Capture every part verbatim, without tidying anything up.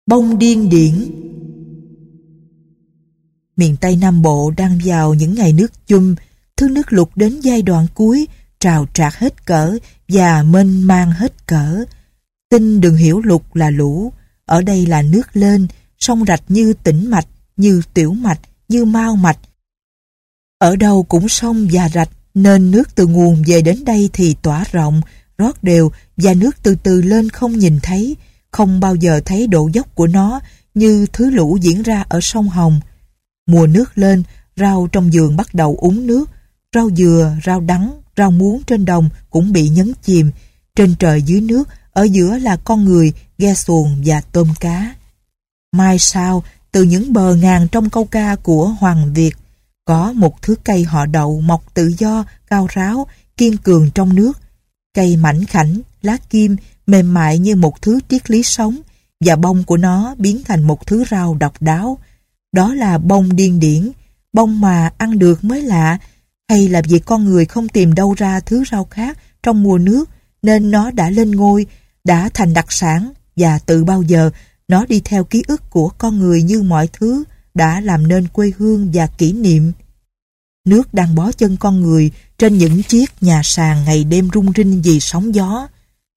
Bông điên điển. Miền Tây Nam Bộ đang vào những ngày nước chum, thứ nước lụt đến giai đoạn cuối, trào trạc hết cỡ và mênh mang hết cỡ. Xin đừng hiểu lụt là lũ, ở đây là nước lên, sông rạch như tĩnh mạch, như tiểu mạch, như mao mạch. Ở đâu cũng sông và rạch, nên nước từ nguồn về đến đây thì tỏa rộng, rót đều và nước từ từ lên không nhìn thấy, không bao giờ thấy độ dốc của nó như thứ lũ diễn ra ở sông Hồng. Mùa nước lên, rau trong vườn bắt đầu úng nước, rau dừa, rau đắng, rau muống trên đồng cũng bị nhấn chìm. Trên trời dưới nước, ở giữa là con người, ghe xuồng và tôm cá. Mai sau, từ những bờ ngàn trong câu ca của Hoàng Việt, có một thứ cây họ đậu mọc tự do, cao ráo, kiên cường trong nước. Cây mảnh khảnh, lá kim, mềm mại như một thứ triết lý sống, và bông của nó biến thành một thứ rau độc đáo. Đó là bông điên điển, bông mà ăn được mới lạ, hay là vì con người không tìm đâu ra thứ rau khác trong mùa nước, nên nó đã lên ngôi, đã thành đặc sản, và từ bao giờ nó đi theo ký ức của con người như mọi thứ, đã làm nên quê hương và kỷ niệm. Nước đang bó chân con người trên những chiếc nhà sàn ngày đêm rung rinh vì sóng gió.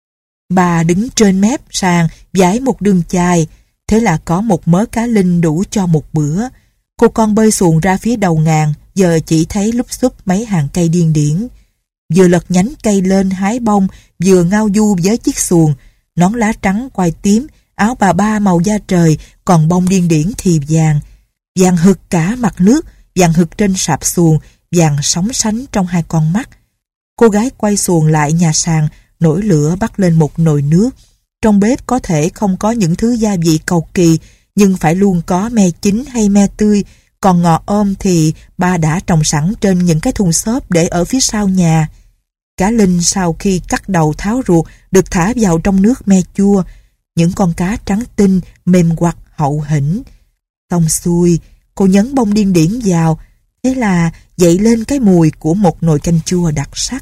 Bà đứng trên mép sàn vải một đường chài, thế là có một mớ cá linh đủ cho một bữa. Cô con bơi xuồng ra phía đầu ngàn, giờ chỉ thấy lúp xúp mấy hàng cây điên điển. Vừa lật nhánh cây lên hái bông, vừa ngao du với chiếc xuồng, nón lá trắng quai tím, áo bà ba màu da trời, còn bông điên điển thì vàng. Vàng hực cả mặt nước, vàng hực trên sạp xuồng, vàng sóng sánh trong hai con mắt. Cô gái quay xuồng lại nhà sàn, nổi lửa bắt lên một nồi nước. Trong bếp có thể không có những thứ gia vị cầu kỳ, nhưng phải luôn có me chín hay me tươi, còn ngò ôm thì ba đã trồng sẵn trên những cái thùng xốp để ở phía sau nhà. Cá linh sau khi cắt đầu tháo ruột được thả vào trong nước me chua, những con cá trắng tinh, mềm quặt, hậu hĩnh. Xong xuôi, cô nhấn bông điên điển vào, thế là dậy lên cái mùi của một nồi canh chua đặc sắc.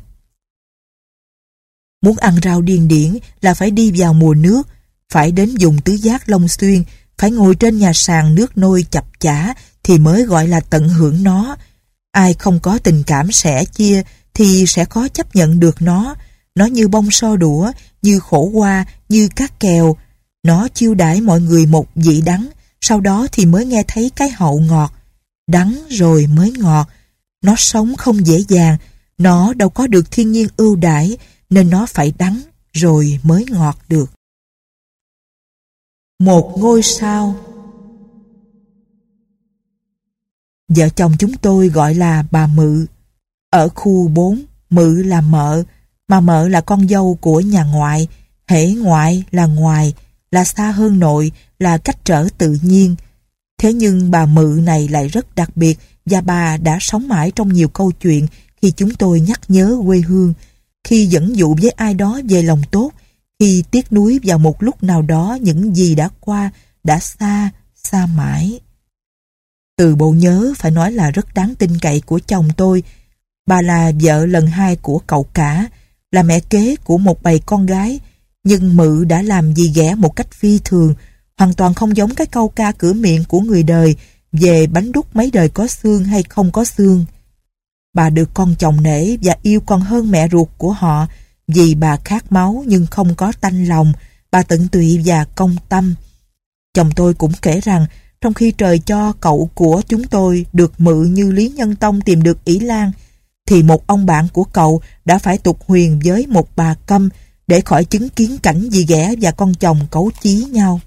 Muốn ăn rau điên điển là phải đi vào mùa nước, phải đến vùng tứ giác Long Xuyên, phải ngồi trên nhà sàn nước nôi chập chả thì mới gọi là tận hưởng nó. Ai không có tình cảm sẻ chia thì sẽ khó chấp nhận được nó. Nó như bông so đũa, như khổ qua, như cát kèo. Nó chiêu đãi mọi người một vị đắng, sau đó thì mới nghe thấy cái hậu ngọt. Đắng rồi mới ngọt. Nó sống không dễ dàng, nó đâu có được thiên nhiên ưu đãi, nên nó phải đắng rồi mới ngọt được. Một ngôi sao. Vợ chồng chúng tôi gọi là bà Mự. Ở khu bốn, Mự là mợ, mà mợ là con dâu của nhà ngoại. Hễ ngoại là ngoài, là xa hơn nội, là cách trở tự nhiên. Thế nhưng bà Mự này lại rất đặc biệt, và bà đã sống mãi trong nhiều câu chuyện khi chúng tôi nhắc nhớ quê hương, khi dẫn dụ với ai đó về lòng tốt, khi tiếc nuối vào một lúc nào đó những gì đã qua, đã xa, xa mãi. Từ bộ nhớ phải nói là rất đáng tin cậy của chồng tôi. Bà là vợ lần hai của cậu cả, là mẹ kế của một bầy con gái, nhưng Mự đã làm gì ghẻ một cách phi thường, hoàn toàn không giống cái câu ca cửa miệng của người đời về bánh đúc mấy đời có xương hay không có xương. Bà được con chồng nể và yêu còn hơn mẹ ruột của họ, vì bà khát máu nhưng không có tanh lòng, bà tận tụy và công tâm. Chồng tôi cũng kể rằng, trong khi trời cho cậu của chúng tôi được Mự như Lý Nhân Tông tìm được Ỷ Lan, thì một ông bạn của cậu đã phải tục huyền với một bà Câm để khỏi chứng kiến cảnh dì ghẻ và con chồng cấu chí nhau.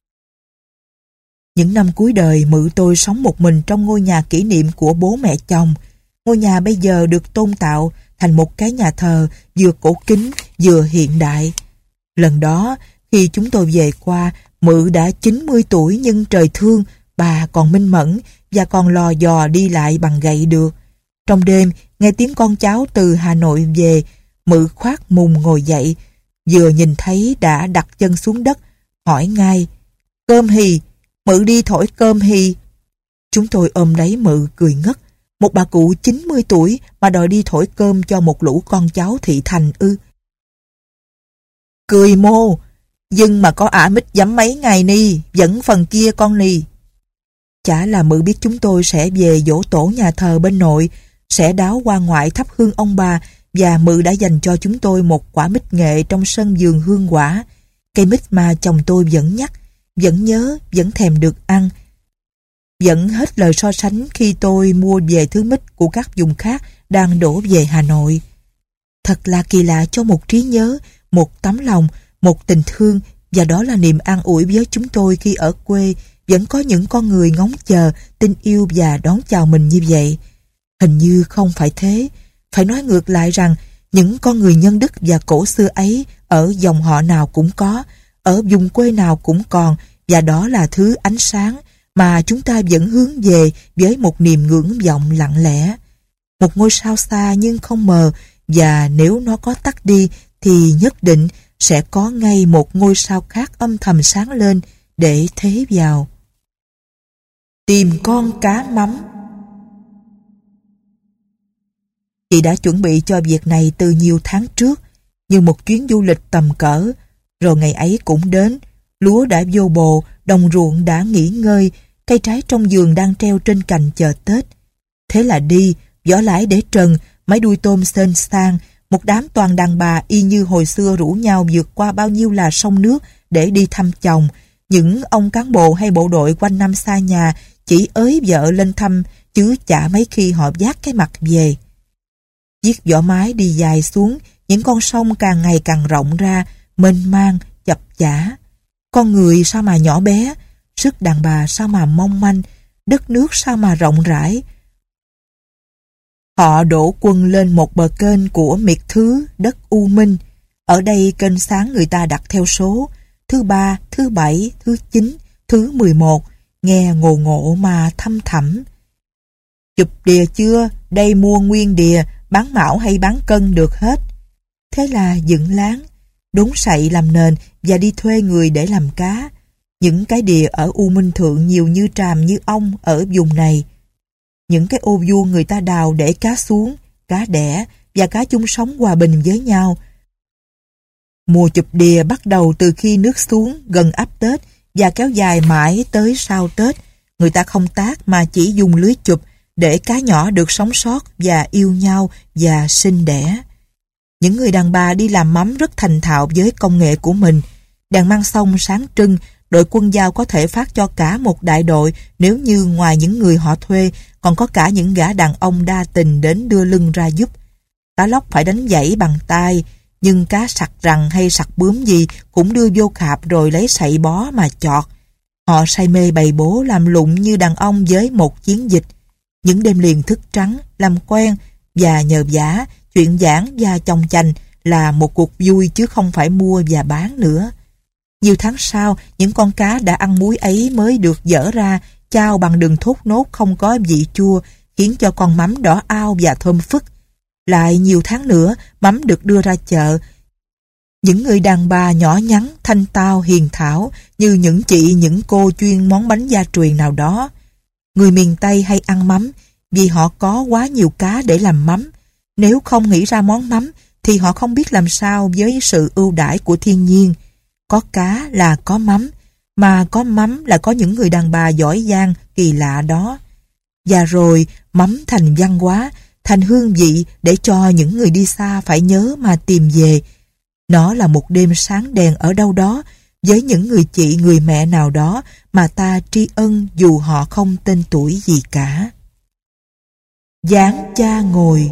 Những năm cuối đời, Mự tôi sống một mình trong ngôi nhà kỷ niệm của bố mẹ chồng. Ngôi nhà bây giờ được tôn tạo thành một cái nhà thờ vừa cổ kính vừa hiện đại. Lần đó, khi chúng tôi về qua, Mự đã chín mươi tuổi nhưng trời thương, bà còn minh mẫn và còn lò dò đi lại bằng gậy được. Trong đêm, nghe tiếng con cháu từ Hà Nội về, Mự khoác mùng ngồi dậy, vừa nhìn thấy đã đặt chân xuống đất, hỏi ngay: "Cơm hì, Mự đi thổi cơm hì." Chúng tôi ôm lấy Mự cười ngất. Một bà cụ chín mươi tuổi mà đòi đi thổi cơm cho một lũ con cháu thị thành ư? Cười mô, Nhưng mà có ả mít dám mấy ngày ni, dẫn phần kia con nì. Chả là Mự biết chúng tôi sẽ về giỗ tổ nhà thờ bên nội, sẽ đáo qua ngoại thắp hương ông bà, và Mự đã dành cho chúng tôi một quả mít nghệ trong sân vườn hương quả. Cây mít mà chồng tôi vẫn nhắc, vẫn nhớ, vẫn thèm được ăn. Vẫn hết lời so sánh khi tôi mua về thứ mít của các vùng khác đang đổ về Hà Nội. Thật là kỳ lạ cho một trí nhớ, một tấm lòng, một tình thương, và đó là niềm an ủi với chúng tôi khi ở quê vẫn có những con người ngóng chờ, tin yêu và đón chào mình như vậy. Hình như không phải thế. Phải nói ngược lại rằng những con người nhân đức và cổ xưa ấy ở dòng họ nào cũng có, ở vùng quê nào cũng còn, và đó là thứ ánh sáng mà chúng ta vẫn hướng về với một niềm ngưỡng vọng lặng lẽ. Một ngôi sao xa nhưng không mờ, và nếu nó có tắt đi thì nhất định sẽ có ngay một ngôi sao khác âm thầm sáng lên để thế vào. Tìm con cá mắm. Chị đã chuẩn bị cho việc này từ nhiều tháng trước, như một chuyến du lịch tầm cỡ. Rồi ngày ấy cũng đến, lúa đã vô bồ, đồng ruộng đã nghỉ ngơi, cây trái trong vườn đang treo trên cành chờ Tết. Thế là đi, vỏ lãi để trần, máy đuôi tôm sên sang, một đám toàn đàn bà y như hồi xưa rủ nhau vượt qua bao nhiêu là sông nước để đi thăm chồng. Những ông cán bộ hay bộ đội quanh năm xa nhà chỉ ới vợ lên thăm, chứ chả mấy khi họ vác cái mặt về. Chiếc vỏ mái đi dài xuống, những con sông càng ngày càng rộng ra, mênh mang, chập chả. Con người sao mà nhỏ bé, sức đàn bà sao mà mong manh, đất nước sao mà rộng rãi. Họ đổ quân lên một bờ kênh của miệt thứ đất U Minh. Ở đây kênh sáng người ta đặt theo số, thứ ba, thứ bảy, thứ chín, thứ mười một, nghe ngộ ngộ mà thâm thẳm. Chụp đìa chưa, đây mua nguyên đìa, bán mão hay bán cân được hết. Thế là dựng láng, đốn sậy làm nền và đi thuê người để làm cá. Những cái đìa ở U Minh Thượng nhiều như tràm như ong ở vùng này. Những cái ô vuông người ta đào để cá xuống, cá đẻ và cá chung sống hòa bình với nhau. Mùa chụp đìa bắt đầu từ khi nước xuống gần áp Tết và kéo dài mãi tới sau Tết. Người ta không tác mà chỉ dùng lưới chụp để cá nhỏ được sống sót và yêu nhau và sinh đẻ. Những người đàn bà đi làm mắm rất thành thạo với công nghệ của mình. Đèn măng sông sáng trưng, đội quân giao có thể phát cho cả một đại đội nếu như ngoài những người họ thuê còn có cả những gã đàn ông đa tình đến đưa lưng ra giúp. Cá lóc phải đánh dãy bằng tay, nhưng cá sặc rằn hay sặc bướm gì cũng đưa vô khạp rồi lấy sậy bó mà chọt. Họ say mê bày bố làm lụng như đàn ông với một chiến dịch. Những đêm liền thức trắng, làm quen và nhờ vả, chuyện giảng và chồng chành là một cuộc vui chứ không phải mua và bán nữa. Nhiều tháng sau, những con cá đã ăn muối ấy mới được dỡ ra, chao bằng đường thốt nốt không có vị chua, khiến cho con mắm đỏ ao và thơm phức. Lại nhiều tháng nữa, mắm được đưa ra chợ. Những người đàn bà nhỏ nhắn, thanh tao, hiền thảo, như những chị, những cô chuyên món bánh gia truyền nào đó. Người miền Tây hay ăn mắm vì họ có quá nhiều cá để làm mắm. Nếu không nghĩ ra món mắm thì họ không biết làm sao với sự ưu đãi của thiên nhiên. Có cá là có mắm, mà có mắm là có những người đàn bà giỏi giang kỳ lạ đó. Và rồi mắm thành văn hóa, thành hương vị để cho những người đi xa phải nhớ mà tìm về. Nó là một đêm sáng đèn ở đâu đó với những người chị, người mẹ nào đó mà ta tri ân dù họ không tên tuổi gì cả. Dáng cha ngồi.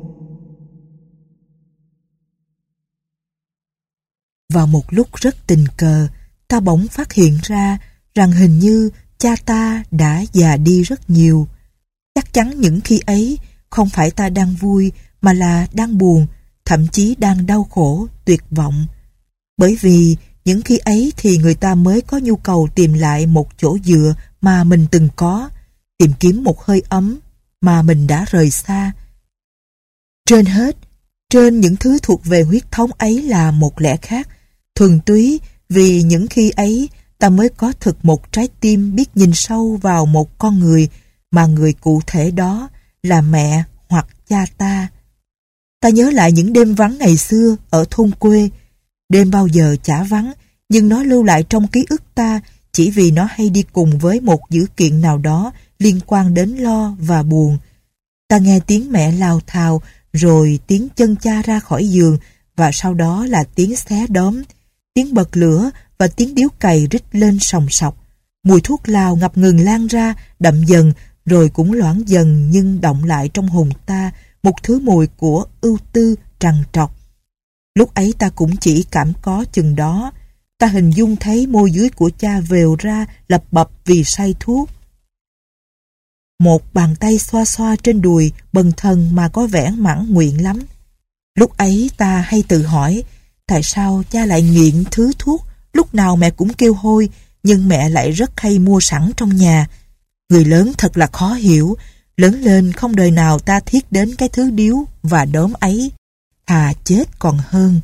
Vào một lúc rất tình cờ, ta bỗng phát hiện ra rằng hình như cha ta đã già đi rất nhiều. Chắc chắn những khi ấy không phải ta đang vui mà là đang buồn, thậm chí đang đau khổ, tuyệt vọng. Bởi vì những khi ấy thì người ta mới có nhu cầu tìm lại một chỗ dựa mà mình từng có, tìm kiếm một hơi ấm mà mình đã rời xa. Trên hết, trên những thứ thuộc về huyết thống ấy là một lẽ khác, thuần túy vì những khi ấy ta mới có thực một trái tim biết nhìn sâu vào một con người mà người cụ thể đó là mẹ hoặc cha ta. Ta nhớ lại những đêm vắng ngày xưa ở thôn quê. Đêm bao giờ chả vắng nhưng nó lưu lại trong ký ức ta chỉ vì nó hay đi cùng với một dữ kiện nào đó liên quan đến lo và buồn. Ta nghe tiếng mẹ lao thào, rồi tiếng chân cha ra khỏi giường, và sau đó là tiếng xé đóm, tiếng bật lửa và tiếng điếu cày rít lên sòng sọc. Mùi thuốc lào ngập ngừng lan ra, đậm dần, rồi cũng loãng dần, nhưng đọng lại trong hồn ta một thứ mùi của ưu tư trằn trọc. Lúc ấy ta cũng chỉ cảm có chừng đó. Ta hình dung thấy môi dưới của cha vèo ra lập bập vì say thuốc. Một bàn tay xoa xoa trên đùi bần thần mà có vẻ mãn nguyện lắm. Lúc ấy ta hay tự hỏi, tại sao cha lại nghiện thứ thuốc lúc nào mẹ cũng kêu hôi, nhưng mẹ lại rất hay mua sẵn trong nhà. Người lớn thật là khó hiểu, lớn lên không đời nào ta thiết đến cái thứ điếu và đốm ấy, thà chết còn hơn.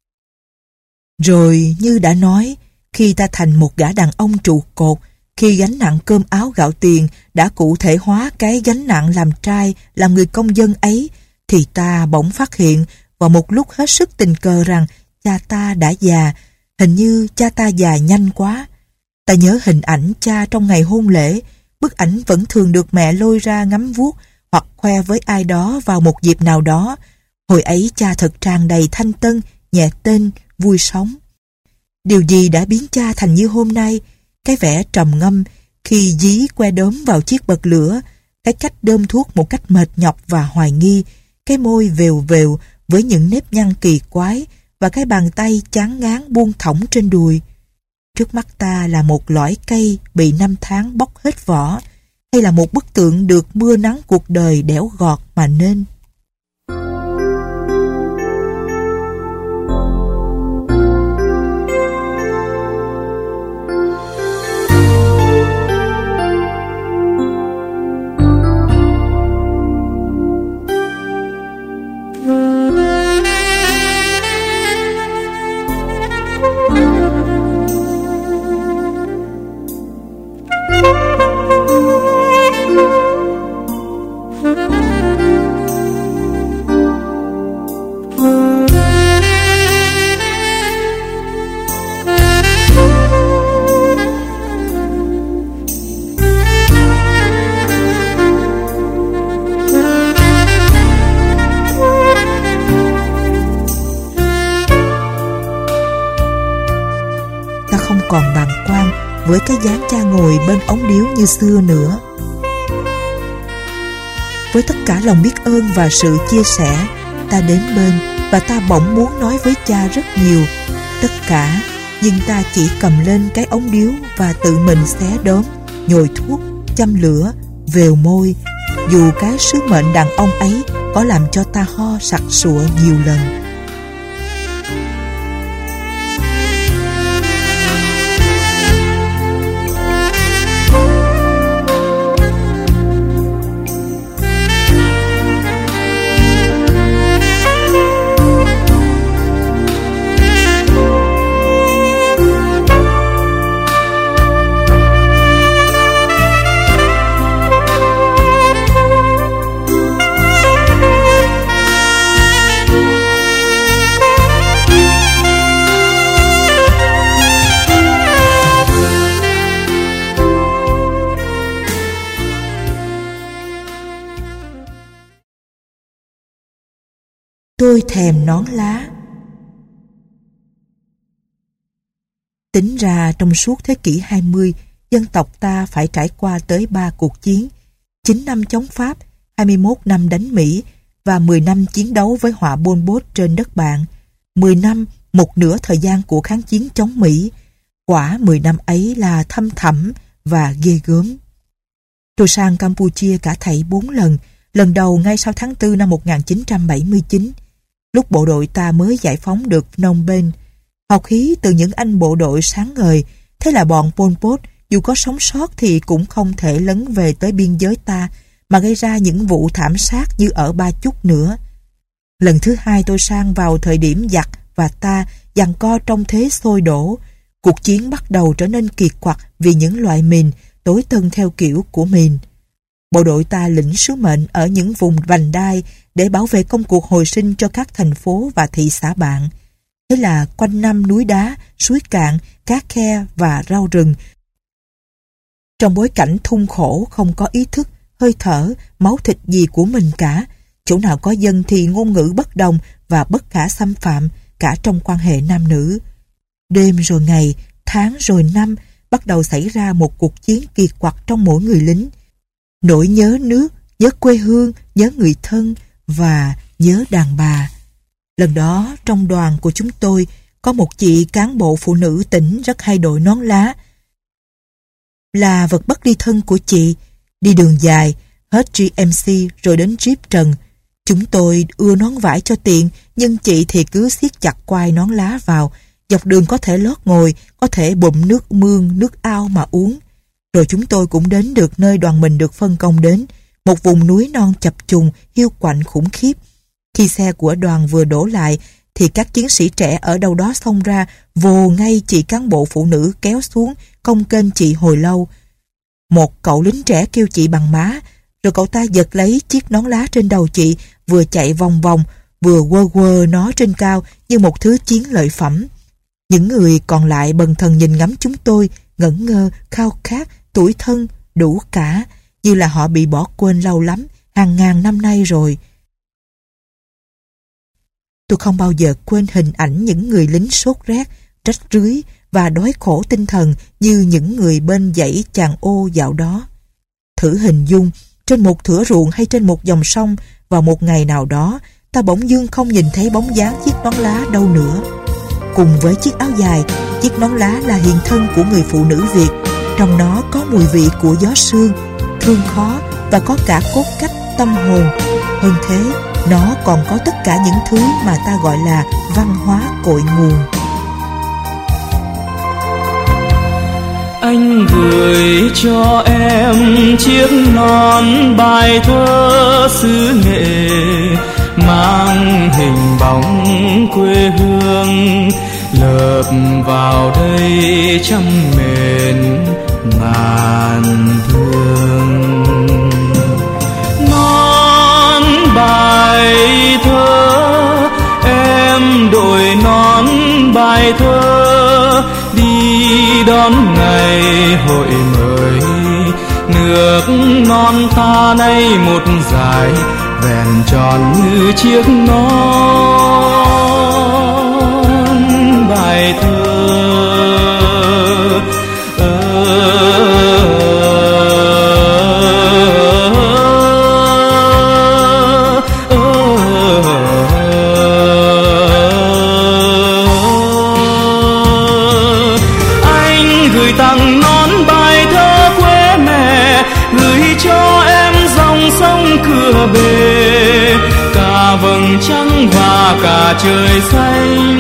Rồi như đã nói, khi ta thành một gã đàn ông trụ cột, khi gánh nặng cơm áo gạo tiền đã cụ thể hóa cái gánh nặng làm trai, làm người công dân ấy, thì ta bỗng phát hiện vào một lúc hết sức tình cờ rằng cha ta đã già, hình như cha ta già nhanh quá. Ta nhớ hình ảnh cha trong ngày hôn lễ, bức ảnh vẫn thường được mẹ lôi ra ngắm vuốt hoặc khoe với ai đó vào một dịp nào đó. Hồi ấy cha thật tràn đầy thanh tân, nhẹ tên, vui sống. Điều gì đã biến cha thành như hôm nay? Cái vẻ trầm ngâm khi dí que đốm vào chiếc bật lửa, cái cách đơm thuốc một cách mệt nhọc và hoài nghi, cái môi vèo vèo với những nếp nhăn kỳ quái và cái bàn tay chán ngán buông thõng trên đùi. Trước mắt ta là một lõi cây bị năm tháng bóc hết vỏ, hay là một bức tượng được mưa nắng cuộc đời đẽo gọt mà nên. Còn bàng quan với cái dáng cha ngồi bên ống điếu như xưa nữa. Với tất cả lòng biết ơn và sự chia sẻ, ta đến bên và ta bỗng muốn nói với cha rất nhiều. Tất cả, nhưng ta chỉ cầm lên cái ống điếu và tự mình xé đốm, nhồi thuốc, châm lửa, vèo môi, dù cái sứ mệnh đàn ông ấy có làm cho ta ho sặc sụa nhiều lần. Tôi thèm nón lá. Tính ra trong suốt thế kỷ hai mươi, dân tộc ta phải trải qua tới ba cuộc chiến: chín năm chống Pháp, hai mươi mốt năm đánh Mỹ và mười năm chiến đấu với họa Pol Pot trên đất bạn. mười năm, một nửa thời gian của kháng chiến chống Mỹ. Quả mười năm ấy là thâm thẳm và ghê gớm. Tôi sang Campuchia cả thảy bốn lần, lần đầu ngay sau tháng tư năm một nghìn chín trăm bảy mươi chín. Lúc bộ đội ta mới giải phóng được Phnom Penh. Học khí từ những anh bộ đội sáng ngời, thế là bọn Pol Pot dù có sống sót thì cũng không thể lấn về tới biên giới ta mà gây ra những vụ thảm sát như ở Ba Chúc nữa. Lần thứ hai tôi sang vào thời điểm giặc và ta giằng co trong thế sôi đổ. Cuộc chiến bắt đầu trở nên kiệt quặc vì những loại mìn tối tân theo kiểu của mìn. Bộ đội ta lĩnh sứ mệnh ở những vùng vành đai để bảo vệ công cuộc hồi sinh cho các thành phố và thị xã bạn. Thế là quanh năm núi đá, suối cạn, cá khe và rau rừng. Trong bối cảnh thung khổ không có ý thức, hơi thở, máu thịt gì của mình cả. Chỗ nào có dân thì ngôn ngữ bất đồng và bất khả xâm phạm, cả trong quan hệ nam nữ. Đêm rồi ngày, tháng rồi năm, bắt đầu xảy ra một cuộc chiến kiệt quặc trong mỗi người lính. Nỗi nhớ nước, nhớ quê hương, nhớ người thân và nhớ đàn bà. Lần đó trong đoàn của chúng tôi có một chị cán bộ phụ nữ tỉnh rất hay đội nón lá. Là vật bất ly thân của chị. Đi đường dài, hết giê em xê rồi đến Jeep Trần. Chúng tôi ưa nón vải cho tiện, nhưng chị thì cứ siết chặt quai nón lá vào. Dọc đường có thể lót ngồi, có thể bụm nước mương, nước ao mà uống. Rồi chúng tôi cũng đến được nơi đoàn mình được phân công đến, một vùng núi non chập trùng, hiu quạnh khủng khiếp. Khi xe của đoàn vừa đổ lại, thì các chiến sĩ trẻ ở đâu đó xông ra, vồ ngay chị cán bộ phụ nữ kéo xuống, cong kênh chị hồi lâu. Một cậu lính trẻ kêu chị bằng má, rồi cậu ta giật lấy chiếc nón lá trên đầu chị, vừa chạy vòng vòng, vừa quơ quơ nó trên cao như một thứ chiến lợi phẩm. Những người còn lại bần thần nhìn ngắm chúng tôi, ngẩn ngơ, khao khát, tủi thân, đủ cả, như là họ bị bỏ quên lâu lắm, hàng ngàn năm nay rồi. Tôi không bao giờ quên hình ảnh những người lính sốt rét, rách rưới và đói khổ tinh thần như những người bên dãy Chàng Ô dạo đó. Thử hình dung, trên một thửa ruộng hay trên một dòng sông, vào một ngày nào đó, ta bỗng dưng không nhìn thấy bóng dáng chiếc nón lá đâu nữa. Cùng với chiếc áo dài, chiếc nón lá là hiện thân của người phụ nữ Việt. Trong nó có mùi vị của gió sương, thương khó và có cả cốt cách tâm hồn. Hơn thế, nó còn có tất cả những thứ mà ta gọi là văn hóa cội nguồn. Anh gửi cho em chiếc nón bài thơ xứ Nghệ, mang hình bóng quê hương, lợp vào đây trăm mền ngàn thương. Nón bài thơ, em đội nón bài thơ, đi đón ngày hội mới. Nước non ta nay một dải, vẹn tròn như chiếc nón bài thơ. Anh gửi tặng nón bài thơ quê mẹ, gửi cho em dòng sông cửa bể, cả vầng trăng và cả trời xanh.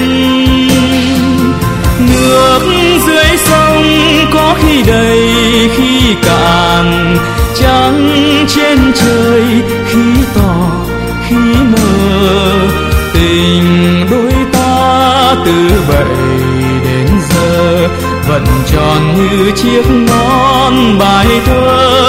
Nước dưới sông có khi đầy khi cạn, trăng trên trời khi tỏ khi mờ. Tình đôi ta từ bậy đến giờ vẫn tròn như chiếc nón bài thơ.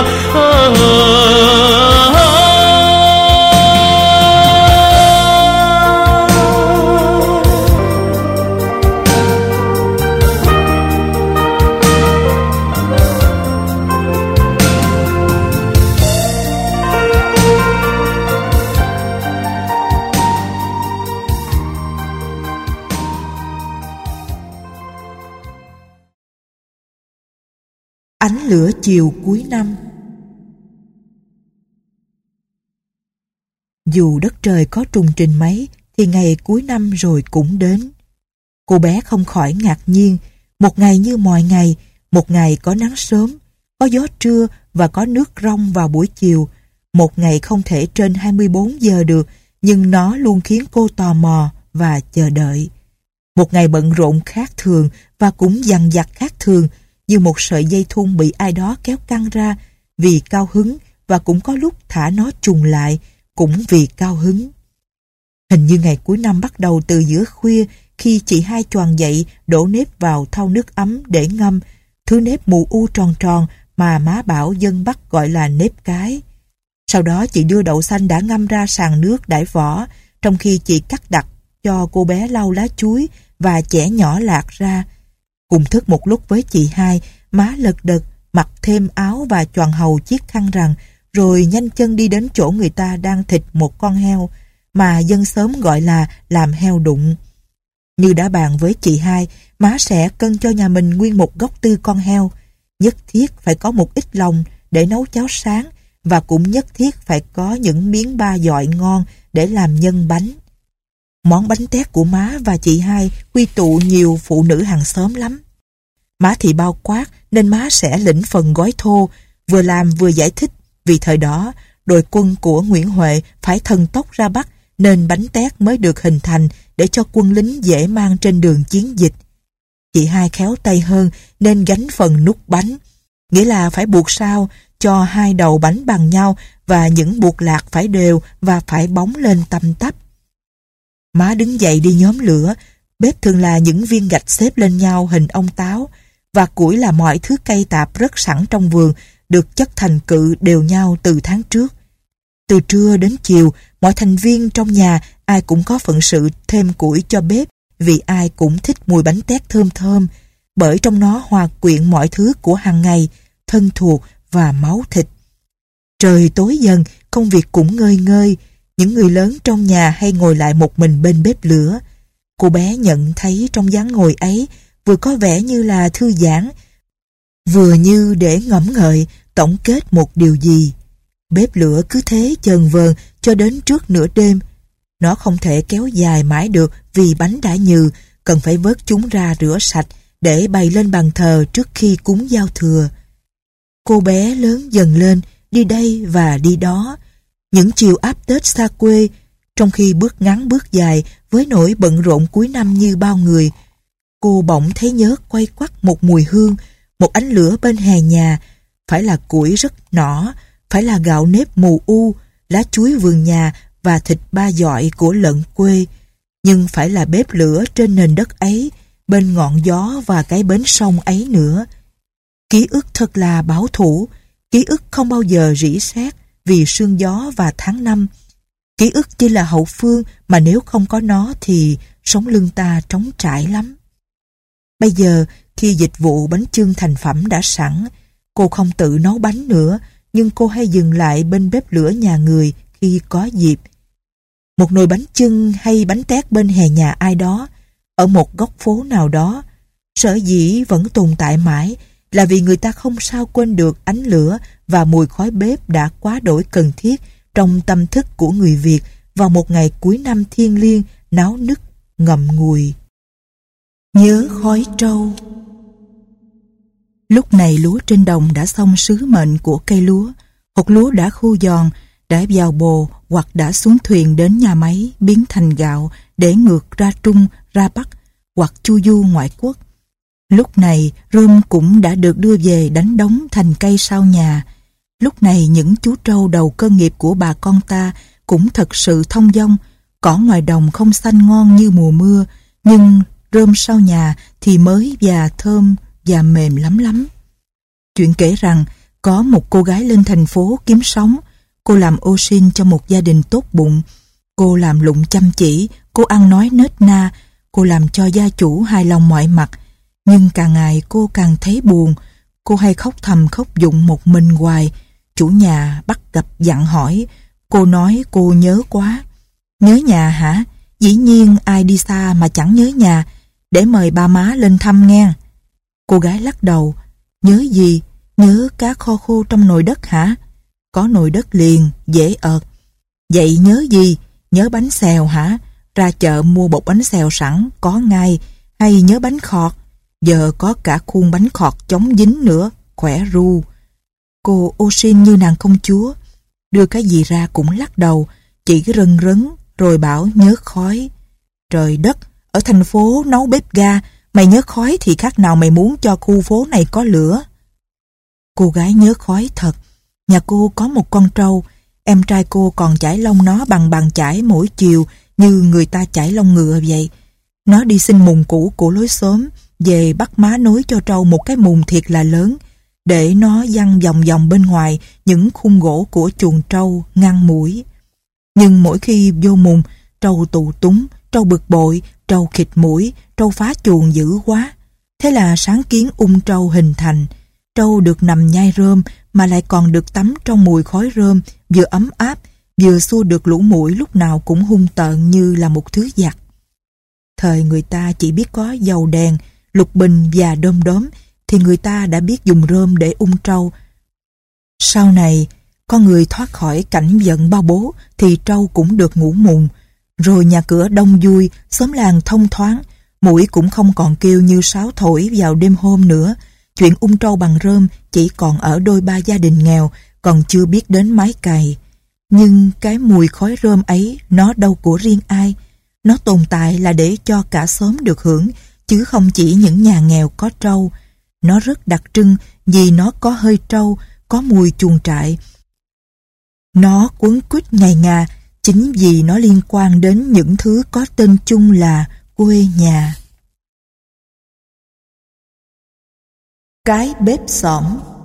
Ánh lửa chiều cuối năm. Dù đất trời có trùng trình mấy, thì ngày cuối năm rồi cũng đến. Cô bé không khỏi ngạc nhiên, một ngày như mọi ngày, một ngày có nắng sớm, có gió trưa và có nước rong vào buổi chiều. Một ngày không thể trên hai mươi bốn giờ được, nhưng nó luôn khiến cô tò mò và chờ đợi. Một ngày bận rộn khác thường và cũng dằng dặc khác thường, như một sợi dây thun bị ai đó kéo căng ra vì cao hứng, và cũng có lúc thả nó trùng lại cũng vì cao hứng. Hình như ngày cuối năm bắt đầu từ giữa khuya, khi chị hai choàng dậy đổ nếp vào thau nước ấm để ngâm, thứ nếp mù u tròn tròn mà má bảo dân Bắc gọi là nếp cái. Sau đó chị đưa đậu xanh đã ngâm ra sàn nước đãi vỏ, trong khi chị cắt đặt cho cô bé lau lá chuối và chẻ nhỏ lạc ra. Cùng thức một lúc với chị hai, má lật đật mặc thêm áo và choàng hầu chiếc khăn rằng, rồi nhanh chân đi đến chỗ người ta đang thịt một con heo mà dân xóm gọi là làm heo đụng. Như đã bàn với chị hai, má sẽ cân cho nhà mình nguyên một góc tư con heo. Nhất thiết phải có một ít lòng để nấu cháo sáng, và cũng nhất thiết phải có những miếng ba dọi ngon để làm nhân bánh. Món bánh tét của má và chị hai quy tụ nhiều phụ nữ hàng xóm lắm. Má thì bao quát nên má sẽ lĩnh phần gói thô, vừa làm vừa giải thích, vì thời đó đội quân của Nguyễn Huệ phải thần tốc ra Bắc nên bánh tét mới được hình thành để cho quân lính dễ mang trên đường chiến dịch. Chị hai khéo tay hơn nên gánh phần nút bánh, nghĩa là phải buộc sao cho hai đầu bánh bằng nhau và những buộc lạc phải đều và phải bóng lên tăm tắp. Má đứng dậy đi nhóm lửa. Bếp thường là những viên gạch xếp lên nhau hình ông táo, và củi là mọi thứ cây tạp rất sẵn trong vườn, được chất thành cự đều nhau từ tháng trước. Từ trưa đến chiều, mọi thành viên trong nhà ai cũng có phận sự thêm củi cho bếp, vì ai cũng thích mùi bánh tét thơm thơm, bởi trong nó hòa quyện mọi thứ của hàng ngày, thân thuộc và máu thịt. Trời tối dần, công việc cũng ngơi ngơi. Những người lớn trong nhà hay ngồi lại một mình bên bếp lửa. Cô bé nhận thấy trong dáng ngồi ấy vừa có vẻ như là thư giãn, vừa như để ngẫm ngợi, tổng kết một điều gì. Bếp lửa cứ thế chờn vờn cho đến trước nửa đêm. Nó không thể kéo dài mãi được vì bánh đã nhừ, cần phải vớt chúng ra rửa sạch để bày lên bàn thờ trước khi cúng giao thừa. Cô bé lớn dần lên, đi đây và đi đó. Những chiều áp Tết xa quê, trong khi bước ngắn bước dài với nỗi bận rộn cuối năm như bao người, cô bỗng thấy nhớ quay quắt một mùi hương, một ánh lửa bên hè nhà, phải là củi rất nỏ, phải là gạo nếp mù u, lá chuối vườn nhà và thịt ba dọi của lợn quê, nhưng phải là bếp lửa trên nền đất ấy, bên ngọn gió và cái bến sông ấy nữa. Ký ức thật là bảo thủ, ký ức không bao giờ rỉ sét vì sương gió và tháng năm. Ký ức chỉ là hậu phương mà nếu không có nó thì sống lưng ta trống trải lắm. Bây giờ khi dịch vụ bánh chưng thành phẩm đã sẵn, cô không tự nấu bánh nữa, nhưng cô hay dừng lại bên bếp lửa nhà người khi có dịp. Một nồi bánh chưng hay bánh tét bên hè nhà ai đó, ở một góc phố nào đó, sở dĩ vẫn tồn tại mãi là vì người ta không sao quên được ánh lửa và mùi khói bếp đã quá đổi cần thiết trong tâm thức của người Việt vào một ngày cuối năm thiêng liêng, náo nức, ngậm ngùi. Nhớ khói trâu. Lúc này lúa trên đồng đã xong sứ mệnh của cây lúa, hột lúa đã khô giòn, đã vào bồ hoặc đã xuống thuyền đến nhà máy biến thành gạo để ngược ra Trung, ra Bắc hoặc chu du ngoại quốc. Lúc này rơm cũng đã được đưa về đánh đống thành cây sau nhà. Lúc này những chú trâu đầu cơ nghiệp của bà con ta cũng thật sự thông dong. Cỏ ngoài đồng không xanh ngon như mùa mưa, nhưng rơm sau nhà thì mới và thơm và mềm lắm lắm. Chuyện kể rằng có một cô gái lên thành phố kiếm sống. Cô làm ô sin cho một gia đình tốt bụng. Cô làm lụng chăm chỉ, cô ăn nói nết na, cô làm cho gia chủ hài lòng mọi mặt. Nhưng càng ngày cô càng thấy buồn. Cô hay khóc thầm khóc dụng một mình hoài. Chủ nhà bắt gặp dặn hỏi. Cô nói cô nhớ quá. Nhớ nhà hả? Dĩ nhiên ai đi xa mà chẳng nhớ nhà. Để mời ba má lên thăm nghe. Cô gái lắc đầu. Nhớ gì? Nhớ cá kho khô trong nồi đất hả? Có nồi đất liền, dễ ợt. Vậy nhớ gì? Nhớ bánh xèo hả? Ra chợ mua bột bánh xèo sẵn, có ngay. Hay nhớ bánh khọt? Giờ có cả khuôn bánh khọt chống dính nữa, khỏe ru. Cô ô sin như nàng công chúa. Đưa cái gì ra cũng lắc đầu, chỉ rần rấn, rồi bảo nhớ khói. Trời đất, ở thành phố nấu bếp ga, mày nhớ khói thì khác nào mày muốn cho khu phố này có lửa. Cô gái nhớ khói thật. Nhà cô có một con trâu, em trai cô còn chải lông nó bằng bàn chải mỗi chiều như người ta chải lông ngựa vậy. Nó đi xin mùng cũ của lối xóm, về bắt má nối cho trâu một cái mùng thiệt là lớn, để nó văng vòng vòng bên ngoài những khung gỗ của chuồng trâu ngăn muỗi. Nhưng mỗi khi vô mùng, trâu tù túng, trâu bực bội, trâu khịt mũi, trâu phá chuồng dữ quá. Thế là sáng kiến ung trâu hình thành. Trâu được nằm nhai rơm mà lại còn được tắm trong mùi khói rơm, vừa ấm áp, vừa xua được lũ muỗi lúc nào cũng hung tợn như là một thứ giặc. Thời người ta chỉ biết có dầu đèn, lục bình và đom đóm, thì người ta đã biết dùng rơm để ung trâu. Sau này, con người thoát khỏi cảnh giận bao bố thì trâu cũng được ngủ mùng. Rồi nhà cửa đông vui, xóm làng thông thoáng, muỗi cũng không còn kêu như sáo thổi vào đêm hôm nữa. Chuyện ung trâu bằng rơm chỉ còn ở đôi ba gia đình nghèo, còn chưa biết đến máy cày. Nhưng cái mùi khói rơm ấy nó đâu của riêng ai. Nó tồn tại là để cho cả xóm được hưởng, chứ không chỉ những nhà nghèo có trâu. Nó rất đặc trưng vì nó có hơi trâu, có mùi chuồng trại. Nó quấn quýt ngày ngà, chính vì nó liên quan đến những thứ có tên chung là quê nhà. Cái bếp xổm.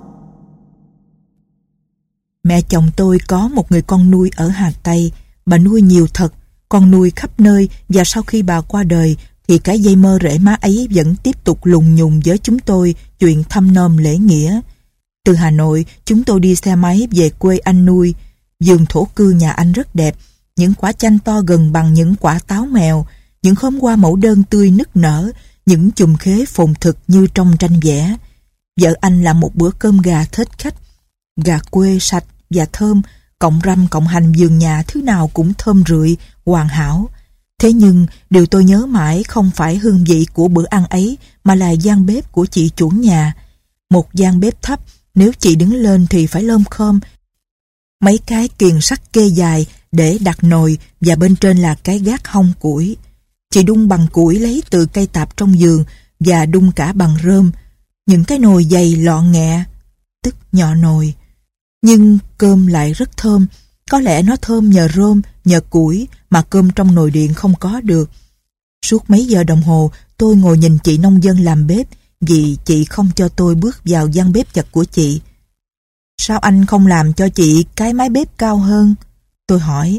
Mẹ chồng tôi có một người con nuôi ở Hà Tây. Bà nuôi nhiều thật, con nuôi khắp nơi, và sau khi bà qua đời thì cái dây mơ rễ má ấy vẫn tiếp tục lùng nhùng với chúng tôi chuyện thăm nom lễ nghĩa. Từ Hà Nội, chúng tôi đi xe máy về quê anh nuôi. Vườn thổ cư nhà anh rất đẹp, những quả chanh to gần bằng những quả táo mèo, những khóm hoa mẫu đơn tươi nức nở, những chùm khế phồn thực như trong tranh vẽ. Vợ anh làm một bữa cơm gà thết khách, gà quê sạch và thơm, cộng răm cộng hành vườn nhà thứ nào cũng thơm rượi, hoàn hảo. Thế nhưng điều tôi nhớ mãi không phải hương vị của bữa ăn ấy, mà là gian bếp của chị chủ nhà. Một gian bếp thấp, nếu chị đứng lên thì phải lom khom. Mấy cái kiềng sắt kê dài để đặt nồi, và bên trên là cái gác hong củi. Chị đun bằng củi lấy từ cây tạp trong vườn và đun cả bằng rơm. Những cái nồi dày lọ nghẹ, tức nhọ nồi. Nhưng cơm lại rất thơm. Có lẽ nó thơm nhờ rơm, nhờ củi mà cơm trong nồi điện không có được. Suốt mấy giờ đồng hồ tôi ngồi nhìn chị nông dân làm bếp, vì chị không cho tôi bước vào gian bếp chật của chị. Sao anh không làm cho chị cái mái bếp cao hơn? Tôi hỏi.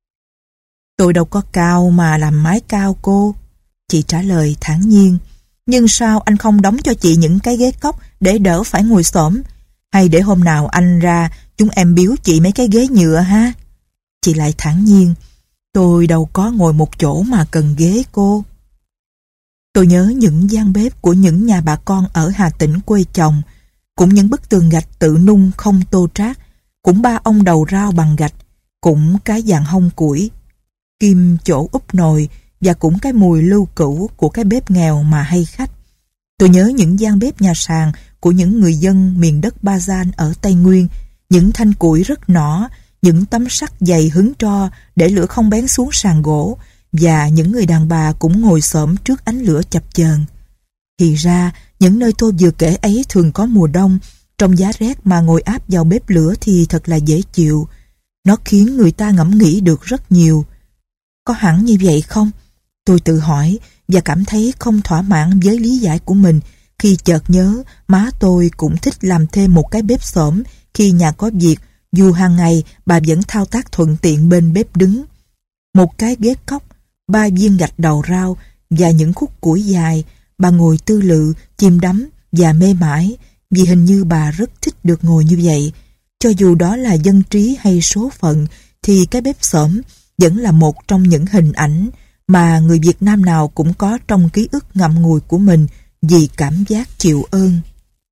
Tôi đâu có cao mà làm mái cao cô. Chị trả lời thản nhiên. Nhưng sao anh không đóng cho chị những cái ghế cóc để đỡ phải ngồi xổm? Hay để hôm nào anh ra chúng em biếu chị mấy cái ghế nhựa ha? Chị lại thản nhiên. Tôi đâu có ngồi một chỗ mà cần ghế cô. Tôi nhớ những gian bếp của những nhà bà con ở Hà Tĩnh quê chồng, cũng những bức tường gạch tự nung không tô trát, cũng ba ông đầu rau bằng gạch, cũng cái dàn hong củi, kim chỗ úp nồi, và cũng cái mùi lưu cữu của cái bếp nghèo mà hay khách. Tôi nhớ những gian bếp nhà sàn của những người dân miền đất Ba Gian ở Tây Nguyên, những thanh củi rất nỏ, những tấm sắt dày hứng tro để lửa không bén xuống sàn gỗ, và những người đàn bà cũng ngồi xổm trước ánh lửa chập chờn. Thì ra, những nơi tôi vừa kể ấy thường có mùa đông, trong giá rét mà ngồi áp vào bếp lửa thì thật là dễ chịu. Nó khiến người ta ngẫm nghĩ được rất nhiều. Có hẳn như vậy không? Tôi tự hỏi và cảm thấy không thỏa mãn với lý giải của mình khi chợt nhớ má tôi cũng thích làm thêm một cái bếp xổm khi nhà có việc, dù hàng ngày bà vẫn thao tác thuận tiện bên bếp đứng. Một cái ghế cóc, ba viên gạch đầu rau và những khúc củi dài, bà ngồi tư lự, chìm đắm và mê mải, vì hình như bà rất thích được ngồi như vậy. Cho dù đó là dân trí hay số phận, thì cái bếp xổm vẫn là một trong những hình ảnh mà người Việt Nam nào cũng có trong ký ức ngậm ngùi của mình vì cảm giác chịu ơn.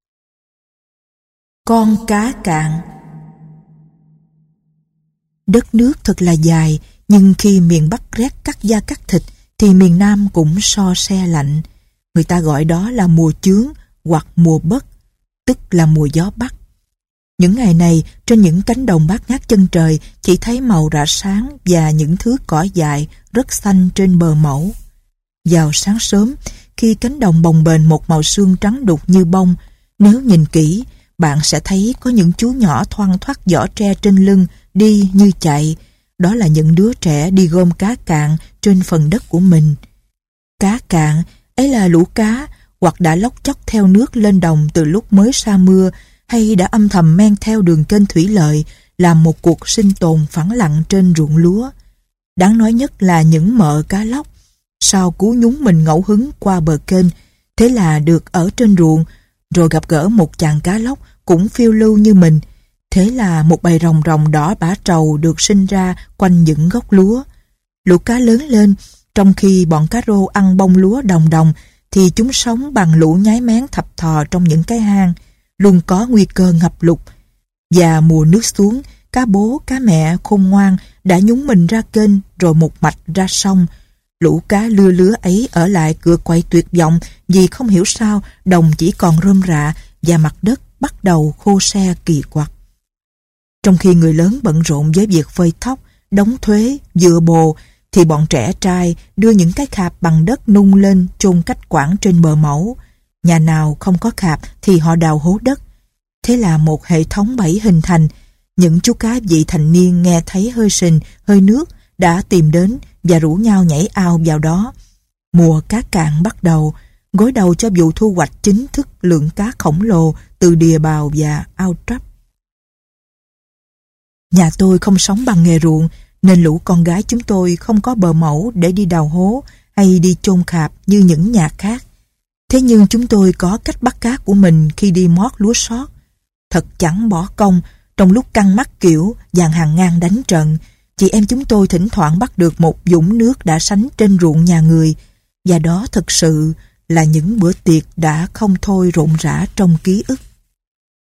Con cá cạn. Đất nước thật là dài, nhưng khi miền Bắc rét cắt da cắt thịt thì miền Nam cũng so se lạnh. Người ta gọi đó là mùa chướng hoặc mùa bất, tức là mùa gió Bắc. Những ngày này, trên những cánh đồng bát ngát chân trời chỉ thấy màu rã sáng và những thứ cỏ dại rất xanh trên bờ mẫu. Vào sáng sớm, khi cánh đồng bồng bềnh một màu sương trắng đục như bông, nếu nhìn kỹ, bạn sẽ thấy có những chú nhỏ thoăn thoắt giỏ tre trên lưng đi như chạy. Đó là những đứa trẻ đi gom cá cạn trên phần đất của mình. Cá cạn ấy là lũ cá hoặc đã lóc chóc theo nước lên đồng từ lúc mới sa mưa, hay đã âm thầm men theo đường kênh thủy lợi làm một cuộc sinh tồn phẳng lặng trên ruộng lúa. Đáng nói nhất là những mợ cá lóc, Sao cú nhúng mình ngẫu hứng qua bờ kênh, thế là được ở trên ruộng, rồi gặp gỡ một chàng cá lóc cũng phiêu lưu như mình. Thế là một bầy rồng rồng đỏ bã trầu được sinh ra quanh những gốc lúa. Lũ cá lớn lên, trong khi bọn cá rô ăn bông lúa đồng đồng, thì chúng sống bằng lũ nhái mén thập thò trong những cái hang, luôn có nguy cơ ngập lụt. Và mùa nước xuống, cá bố, cá mẹ khôn ngoan đã nhúng mình ra kênh rồi một mạch ra sông. Lũ cá lưa lứa ấy ở lại cựa quậy tuyệt vọng vì không hiểu sao đồng chỉ còn rơm rạ và mặt đất bắt đầu khô se kỳ quặc. Trong khi người lớn bận rộn với việc phơi thóc, đóng thuế, dựa bồ, thì bọn trẻ trai đưa những cái khạp bằng đất nung lên chôn cách quãng trên bờ mẫu. Nhà nào không có khạp thì họ đào hố đất. Thế là một hệ thống bẫy hình thành. Những chú cá vị thành niên nghe thấy hơi sình, hơi nước đã tìm đến và rủ nhau nhảy ao vào đó. Mùa cá cạn bắt đầu, gối đầu cho vụ thu hoạch chính thức lượng cá khổng lồ từ đìa bào và ao trấp. Nhà tôi không sống bằng nghề ruộng, nên lũ con gái chúng tôi không có bờ mẫu để đi đào hố hay đi chôn khạp như những nhà khác. Thế nhưng chúng tôi có cách bắt cá của mình khi đi mót lúa sót. Thật chẳng bỏ công, trong lúc căng mắt kiểu dàn hàng ngang đánh trận, chị em chúng tôi thỉnh thoảng bắt được một vũng nước đã sánh trên ruộng nhà người, và đó thực sự là những bữa tiệc đã không thôi rộn rã trong ký ức.